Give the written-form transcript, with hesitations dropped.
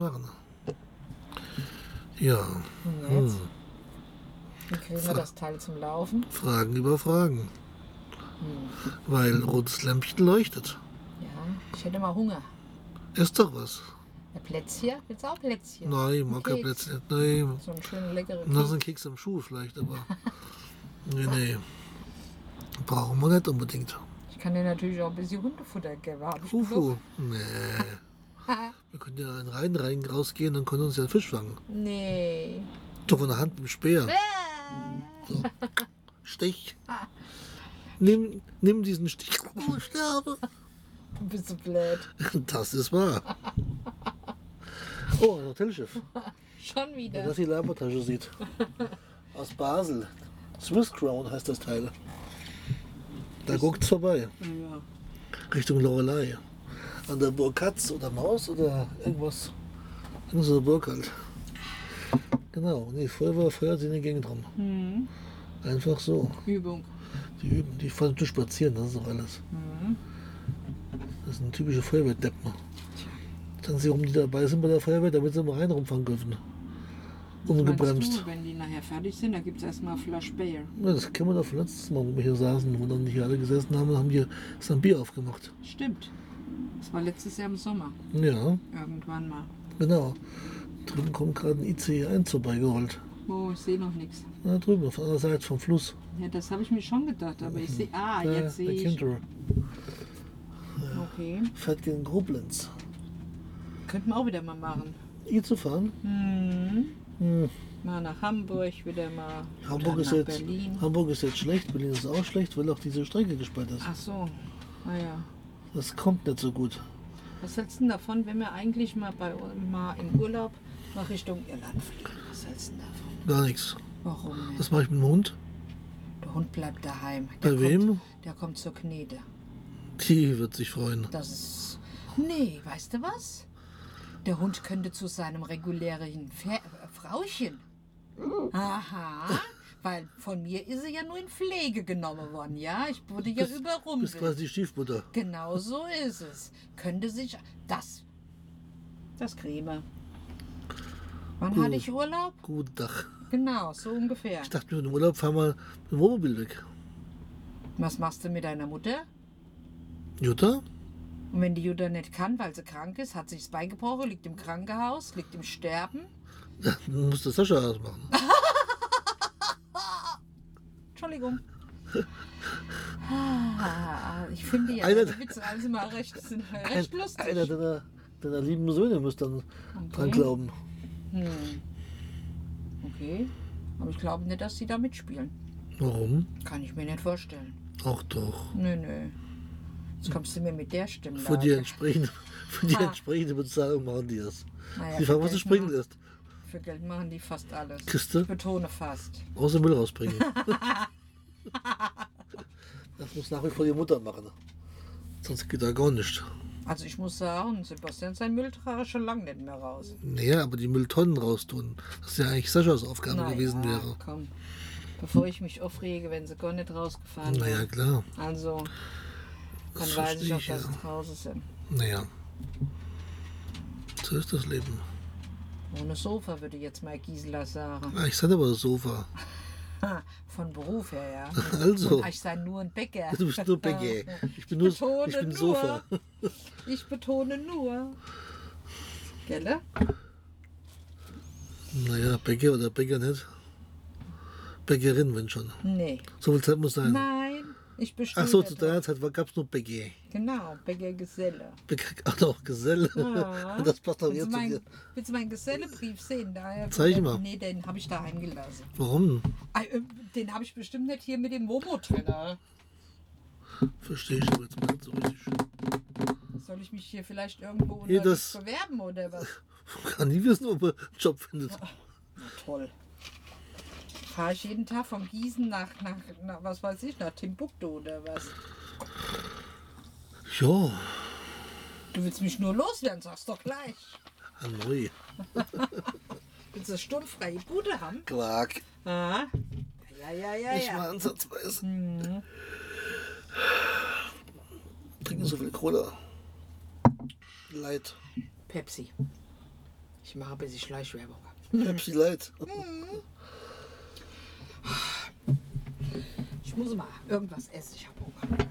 machen. Ja. Und jetzt? Wie kriegen wir das Teil zum Laufen? Fragen über Fragen. Weil rotes Lämpchen leuchtet. Ja, ich hätte mal Hunger. Ist doch was. Ein Plätzchen? Willst du auch Plätzchen? Nein, ich Ein mag kein Keks? Plätzchen. Nein. So einen schönen leckeren Das ist Keks. ein Keks am Schuh vielleicht, aber. Nee. Brauchen wir nicht unbedingt. Ich kann dir natürlich auch ein bisschen Hundefutter geben. Hab ich Fufu. genug? Nee. Wir können ja in den Rhein rausgehen, dann können wir uns ja einen Fisch fangen. Nee. Doch von der Hand mit dem Speer. So. Stich. Nimm diesen Stich. Oh, ich sterbe. Du bist so blöd. Das ist wahr. Oh, ein Hotelschiff. Schon Wenn wieder. das die Labertasche sieht. Aus Basel. Swiss Crown heißt das Teil. Da guckt's vorbei. Ja. Richtung Lorelei. An der Burg Katz oder Maus oder irgendwas. Irgend so eine Burg halt. Genau. Nee, Feuer sind in der Gegend rum. Mhm. Einfach so. Übung. Die üben, die fahren nur spazieren, das ist doch alles. Mhm. Das sind typische Feuerwehrdeppen. Sagen sie, warum die dabei sind bei der Feuerwehr, damit sie mal rein rumfahren dürfen. Ungebremst. Du, wenn die nachher fertig sind, da gibt es erstmal Flash Bier. Ja, das kennen wir doch von letztes Mal, wo wir hier saßen, wo dann hier alle gesessen haben und haben hier das ein Bier aufgemacht. Stimmt. Das war letztes Jahr im Sommer. Ja, Irgendwann mal. genau. Drüben kommt gerade ein ICE 1 vorbeigerollt. Oh, ich sehe noch nichts. Da drüben, auf der anderen Seite vom Fluss. Ja, das habe ich mir schon gedacht, aber ich sehe. Ah, jetzt sehe der ich. Kinter. Okay. Fährt gegen Koblenz. Könnten wir auch wieder mal machen. Hier zu fahren? Mal nach Hamburg, wieder mal. Hamburg oder ist, nach jetzt, Berlin. Hamburg ist jetzt schlecht, Berlin ist auch schlecht, weil auch diese Strecke gesperrt ist. Ach so. Naja. Das kommt nicht so gut. Was hältst du denn davon, wenn wir eigentlich mal mal im Urlaub nach Richtung Irland fliegen? Was hältst du denn davon? Gar nichts. Warum nicht? Das mache ich mit dem Hund. Der Hund bleibt daheim. Bei wem? Der kommt zur Knete. Die wird sich freuen. Das ist. Nee, weißt du was? Der Hund könnte zu seinem regulären Frauchen. Aha. Weil von mir ist sie ja nur in Pflege genommen worden, ja? Ich wurde ja Bist überrumpelt. quasi die Stiefmutter. Genau so ist es. Könnte sich. Das Creme. Wann Gut. hatte ich Urlaub? Guten Tag. Genau, so ungefähr. Ich dachte, mit dem Urlaub fahren wir mit dem Wohnmobil weg. Was machst du mit deiner Mutter? Jutta? Und wenn die Jutta nicht kann, weil sie krank ist, hat sich das Bein gebrochen, liegt im Krankenhaus, liegt im Sterben. Dann muss das Sascha ausmachen. Entschuldigung. Ich finde ja, Einer- die Witze alle sind mal sind recht lustig. Einer deiner lieben Söhne muss dann dran glauben. Okay. Aber ich glaube nicht, dass sie da mitspielen. Warum? Kann ich mir nicht vorstellen. Auch doch. Nö. Jetzt kommst du mir mit der Stimme. Für die entsprechende Bezahlung machen die das. Naja, Die fragen, was für du Geld springen lässt. Für Geld machen die fast alles. Kiste? Ich betone fast. Außer Müll rausbringen. Das muss nach wie vor die Mutter machen. Sonst geht da gar nicht. Also ich muss sagen, Sebastian sein Müll trage schon lange nicht mehr raus. Naja, aber die Mülltonnen raustun, das ja eigentlich Saschas Aufgabe Naja, gewesen wäre. Komm. Bevor ich mich aufrege, wenn sie gar nicht rausgefahren Naja, werden. klar. Also, dann Das weiß ich auch, verstehe ich, dass ja. sie draußen sind. Naja. So ist das Leben. Ohne Sofa würde jetzt mal Gisela sagen. Ah, ich sag aber das Sofa. Von Beruf her, ja. Also. Und ich sei nur ein Bäcker. Du bist nur Becky. Ich bin betone Sofa. Ich betone nur. Gelle? Naja, Bäcker oder Bäcker nicht. Bäckerin, wenn schon. Nee. So viel Zeit muss sein. Nein, ich bestehe Ach so, zu darauf. deiner Zeit gab es nur Bäcker. Genau, Bäckergeselle. Ach doch, Geselle. Ja. Das passt doch Willst jetzt du zu dir. willst du meinen Gesellebrief sehen? Zeig mal. Nee, den habe ich daheim gelassen. Warum? Den habe ich bestimmt nicht hier mit dem Momo drin. Verstehe ich aber jetzt mal nicht so richtig. Soll ich mich hier vielleicht irgendwo Hier, unter das- bewerben oder was? Kann nie wissen, ob er einen Job findet. Na toll. Fahre ich jeden Tag von Gießen nach was weiß ich, nach Timbuktu oder was? Ja, Du willst mich nur loswerden, sag's doch gleich. Hanoi. Willst du eine sturmfreie Bude haben? Quark. Ah. Ja. Nicht mal ansatzweise. Trinken so viel Cola. Leid. Pepsi. Ich mache ein bisschen Schleichwerbung. Pepsi Light. Ich muss mal irgendwas essen, ich habe Hunger.